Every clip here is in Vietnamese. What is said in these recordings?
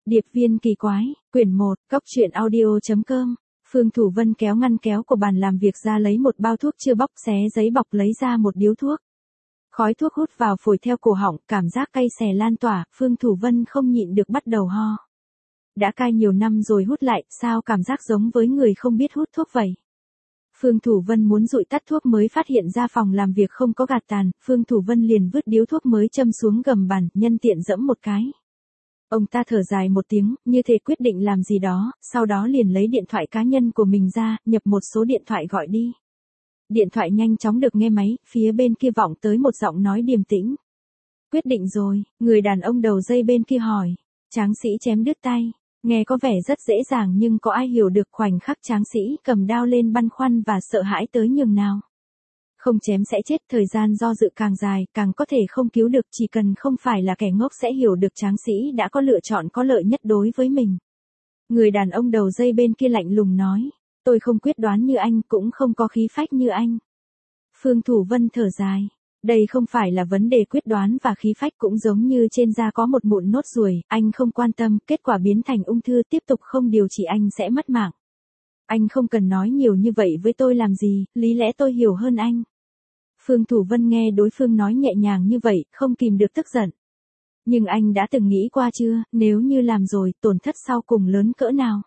Điệp viên kỳ quái, quyển 1, cốc truyện audio.com. Phương Thủ Vân kéo ngăn kéo của bàn làm việc ra lấy một bao thuốc chưa bóc, xé giấy bọc lấy ra một điếu thuốc. Khói thuốc hút vào phổi theo cổ họng, cảm giác cay xè lan tỏa, Phương Thủ Vân không nhịn được bắt đầu ho. Đã cai nhiều năm rồi hút lại, sao cảm giác giống với người không biết hút thuốc vậy? Phương Thủ Vân muốn dụi tắt thuốc mới phát hiện ra phòng làm việc không có gạt tàn, Phương Thủ Vân liền vứt điếu thuốc mới châm xuống gầm bàn, nhân tiện giẫm một cái. Ông ta thở dài một tiếng, như thể quyết định làm gì đó, sau đó liền lấy điện thoại cá nhân của mình ra, nhập một số điện thoại gọi đi. Điện thoại nhanh chóng được nghe máy, phía bên kia vọng tới một giọng nói điềm tĩnh. Quyết định rồi, người đàn ông đầu dây bên kia hỏi. Tráng sĩ chém đứt tay. Nghe có vẻ rất dễ dàng nhưng có ai hiểu được khoảnh khắc tráng sĩ cầm đao lên băn khoăn và sợ hãi tới nhường nào. Không chém sẽ chết, thời gian do dự càng dài, càng có thể không cứu được, chỉ cần không phải là kẻ ngốc sẽ hiểu được tráng sĩ đã có lựa chọn có lợi nhất đối với mình. Người đàn ông đầu dây bên kia lạnh lùng nói, tôi không quyết đoán như anh, cũng không có khí phách như anh. Phương Thủ Vân thở dài, đây không phải là vấn đề quyết đoán và khí phách, cũng giống như trên da có một mụn nốt ruồi, anh không quan tâm, kết quả biến thành ung thư, tiếp tục không điều trị anh sẽ mất mạng. Anh không cần nói nhiều như vậy với tôi làm gì, lý lẽ tôi hiểu hơn anh. Phương Thủ Vân nghe đối phương nói nhẹ nhàng như vậy, không kìm được tức giận. Nhưng anh đã từng nghĩ qua chưa, nếu như làm rồi, tổn thất sau cùng lớn cỡ nào?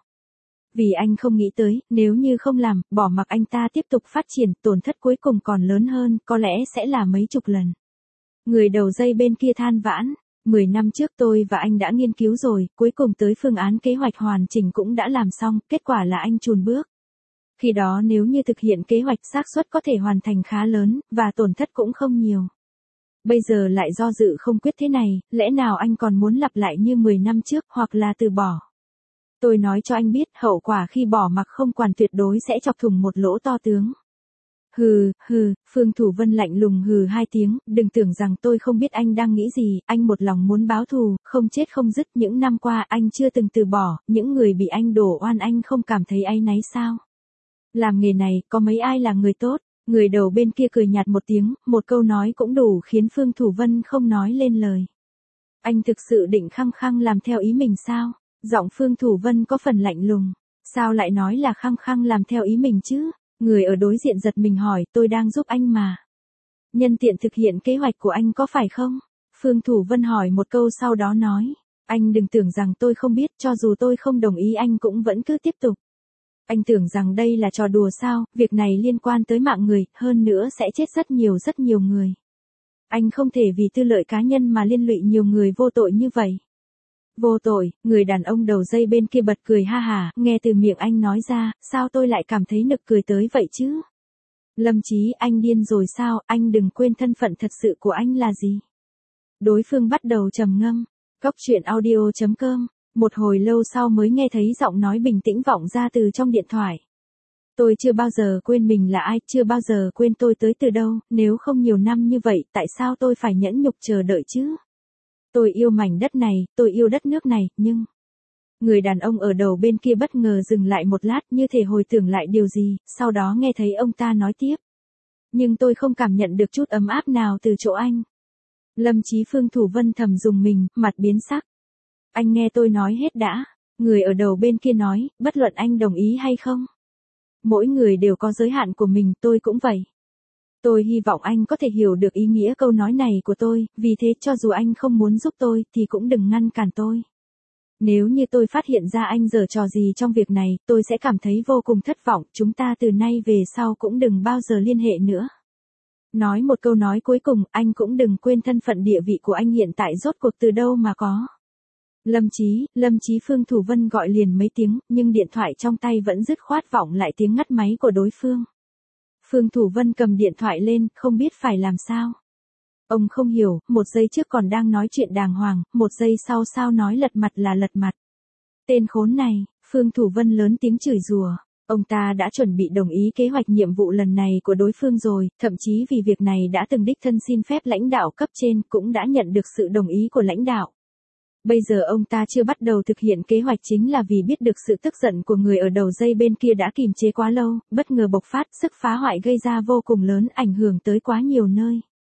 Vì anh không nghĩ tới, nếu như không làm, bỏ mặc anh ta tiếp tục phát triển, tổn thất cuối cùng còn lớn hơn, có lẽ sẽ là mấy chục lần. Người đầu dây bên kia than vãn, 10 năm trước tôi và anh đã nghiên cứu rồi, cuối cùng tới phương án kế hoạch hoàn chỉnh cũng đã làm xong, kết quả là anh chùn bước. Khi đó nếu như thực hiện kế hoạch, xác suất có thể hoàn thành khá lớn, và tổn thất cũng không nhiều. Bây giờ lại do dự không quyết thế này, lẽ nào anh còn muốn lặp lại như 10 năm trước, hoặc là từ bỏ? Tôi nói cho anh biết, hậu quả khi bỏ mặc không quản tuyệt đối sẽ chọc thủng một lỗ to tướng. Hừ, Phương Thủ Vân lạnh lùng hừ hai tiếng, đừng tưởng rằng tôi không biết anh đang nghĩ gì, anh một lòng muốn báo thù, không chết không dứt, những năm qua anh chưa từng từ bỏ, những người bị anh đổ oan anh không cảm thấy áy náy sao? Làm nghề này, có mấy ai là người tốt? Người đầu bên kia cười nhạt một tiếng, một câu nói cũng đủ khiến Phương Thủ Vân không nói lên lời. Anh thực sự định khăng khăng làm theo ý mình sao? Giọng Phương Thủ Vân có phần lạnh lùng. Sao lại nói là khăng khăng làm theo ý mình chứ? Người ở đối diện giật mình hỏi, tôi đang giúp anh mà. Nhân tiện thực hiện kế hoạch của anh có phải không? Phương Thủ Vân hỏi một câu sau đó nói. Anh đừng tưởng rằng tôi không biết, cho dù tôi không đồng ý anh cũng vẫn cứ tiếp tục. Anh tưởng rằng đây là trò đùa sao, việc này liên quan tới mạng người, hơn nữa sẽ chết rất nhiều người. Anh không thể vì tư lợi cá nhân mà liên lụy nhiều người vô tội như vậy. Vô tội, người đàn ông đầu dây bên kia bật cười ha hả, nghe từ miệng anh nói ra, sao tôi lại cảm thấy nực cười tới vậy chứ? Lâm Chí, anh điên rồi sao, anh đừng quên thân phận thật sự của anh là gì? Đối phương bắt đầu trầm ngâm, cốc truyện audio.com, một hồi lâu sau mới nghe thấy giọng nói bình tĩnh vọng ra từ trong điện thoại. Tôi chưa bao giờ quên mình là ai, chưa bao giờ quên tôi tới từ đâu, nếu không nhiều năm như vậy, tại sao tôi phải nhẫn nhục chờ đợi chứ? Tôi yêu mảnh đất này, tôi yêu đất nước này, nhưng... Người đàn ông ở đầu bên kia bất ngờ dừng lại một lát như thể hồi tưởng lại điều gì, sau đó nghe thấy ông ta nói tiếp. Nhưng tôi không cảm nhận được chút ấm áp nào từ chỗ anh. Lâm Chí. Phương Thủ Vân thầm dùng mình, mặt biến sắc. Anh nghe tôi nói hết đã. Người ở đầu bên kia nói, bất luận anh đồng ý hay không. Mỗi người đều có giới hạn của mình, tôi cũng vậy. Tôi hy vọng anh có thể hiểu được ý nghĩa câu nói này của tôi, vì thế cho dù anh không muốn giúp tôi thì cũng đừng ngăn cản tôi. Nếu như tôi phát hiện ra anh giở trò gì trong việc này, tôi sẽ cảm thấy vô cùng thất vọng, chúng ta từ nay về sau cũng đừng bao giờ liên hệ nữa. Nói một câu nói cuối cùng, anh cũng đừng quên thân phận địa vị của anh hiện tại rốt cuộc từ đâu mà có. Lâm Chí. Phương Thủ Vân gọi liền mấy tiếng, nhưng điện thoại trong tay vẫn dứt khoát vọng lại tiếng ngắt máy của đối phương. Phương Thủ Vân cầm điện thoại lên, không biết phải làm sao. Ông không hiểu, một giây trước còn đang nói chuyện đàng hoàng, một giây sau sao nói lật mặt là lật mặt. Tên khốn này, Phương Thủ Vân lớn tiếng chửi rủa. Ông ta đã chuẩn bị đồng ý kế hoạch nhiệm vụ lần này của đối phương rồi, thậm chí vì việc này đã từng đích thân xin phép lãnh đạo cấp trên, cũng đã nhận được sự đồng ý của lãnh đạo. Bây giờ ông ta chưa bắt đầu thực hiện kế hoạch chính là vì biết được sự tức giận của người ở đầu dây bên kia đã kìm chế quá lâu, bất ngờ bộc phát, sức phá hoại gây ra vô cùng lớn, ảnh hưởng tới quá nhiều nơi.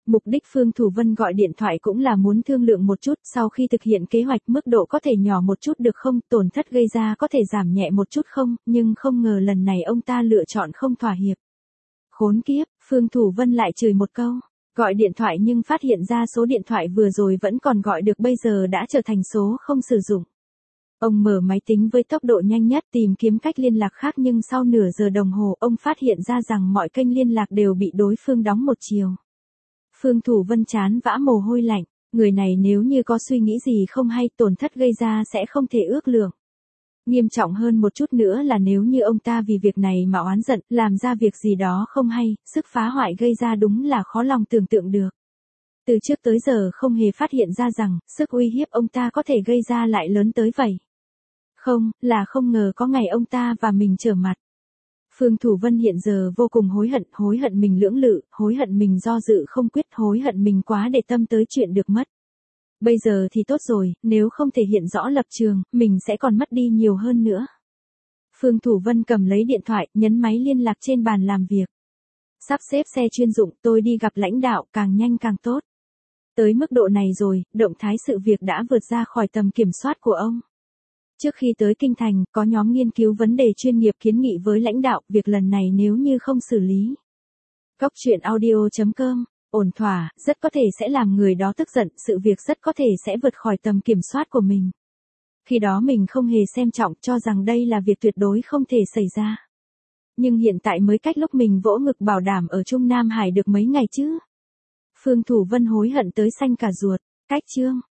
Mục đích Phương Thủ Vân gọi điện thoại cũng là muốn thương lượng một chút, sau khi thực hiện kế hoạch mức độ có thể nhỏ một chút được không, tổn thất gây ra có thể giảm nhẹ một chút không, nhưng không ngờ lần này ông ta lựa chọn không thỏa hiệp. Khốn kiếp, Phương Thủ Vân lại chửi một câu, gọi điện thoại nhưng phát hiện ra số điện thoại vừa rồi vẫn còn gọi được bây giờ đã trở thành số không sử dụng. Ông mở máy tính với tốc độ nhanh nhất tìm kiếm cách liên lạc khác nhưng sau nửa giờ đồng hồ ông phát hiện ra rằng mọi kênh liên lạc đều bị đối phương đóng một chiều. Phương Thủ Vân chán vã mồ hôi lạnh, người này nếu như có suy nghĩ gì không hay tổn thất gây ra sẽ không thể ước lượng. Nghiêm trọng hơn một chút nữa là nếu như ông ta vì việc này mà oán giận, làm ra việc gì đó không hay, sức phá hoại gây ra đúng là khó lòng tưởng tượng được. Từ trước tới giờ không hề phát hiện ra rằng, sức uy hiếp ông ta có thể gây ra lại lớn tới vậy. Không, là không ngờ có ngày ông ta và mình trở mặt. Phương Thủ Vân hiện giờ vô cùng hối hận mình lưỡng lự, hối hận mình do dự không quyết, hối hận mình quá để tâm tới chuyện được mất. Bây giờ thì tốt rồi, nếu không thể hiện rõ lập trường, mình sẽ còn mất đi nhiều hơn nữa. Phương Thủ Vân cầm lấy điện thoại, nhấn máy liên lạc trên bàn làm việc. Sắp xếp xe chuyên dụng, tôi đi gặp lãnh đạo, càng nhanh càng tốt. Tới mức độ này rồi, động thái sự việc đã vượt ra khỏi tầm kiểm soát của ông. Trước khi tới Kinh Thành, có nhóm nghiên cứu vấn đề chuyên nghiệp kiến nghị với lãnh đạo, việc lần này nếu như không xử lý. Cốc truyện audio.com, ổn thỏa, rất có thể sẽ làm người đó tức giận, sự việc rất có thể sẽ vượt khỏi tầm kiểm soát của mình. Khi đó mình không hề xem trọng, cho rằng đây là việc tuyệt đối không thể xảy ra. Nhưng hiện tại mới cách lúc mình vỗ ngực bảo đảm ở Trung Nam Hải được mấy ngày chứ. Phương Thủ Vân hối hận tới xanh cả ruột, cách chương.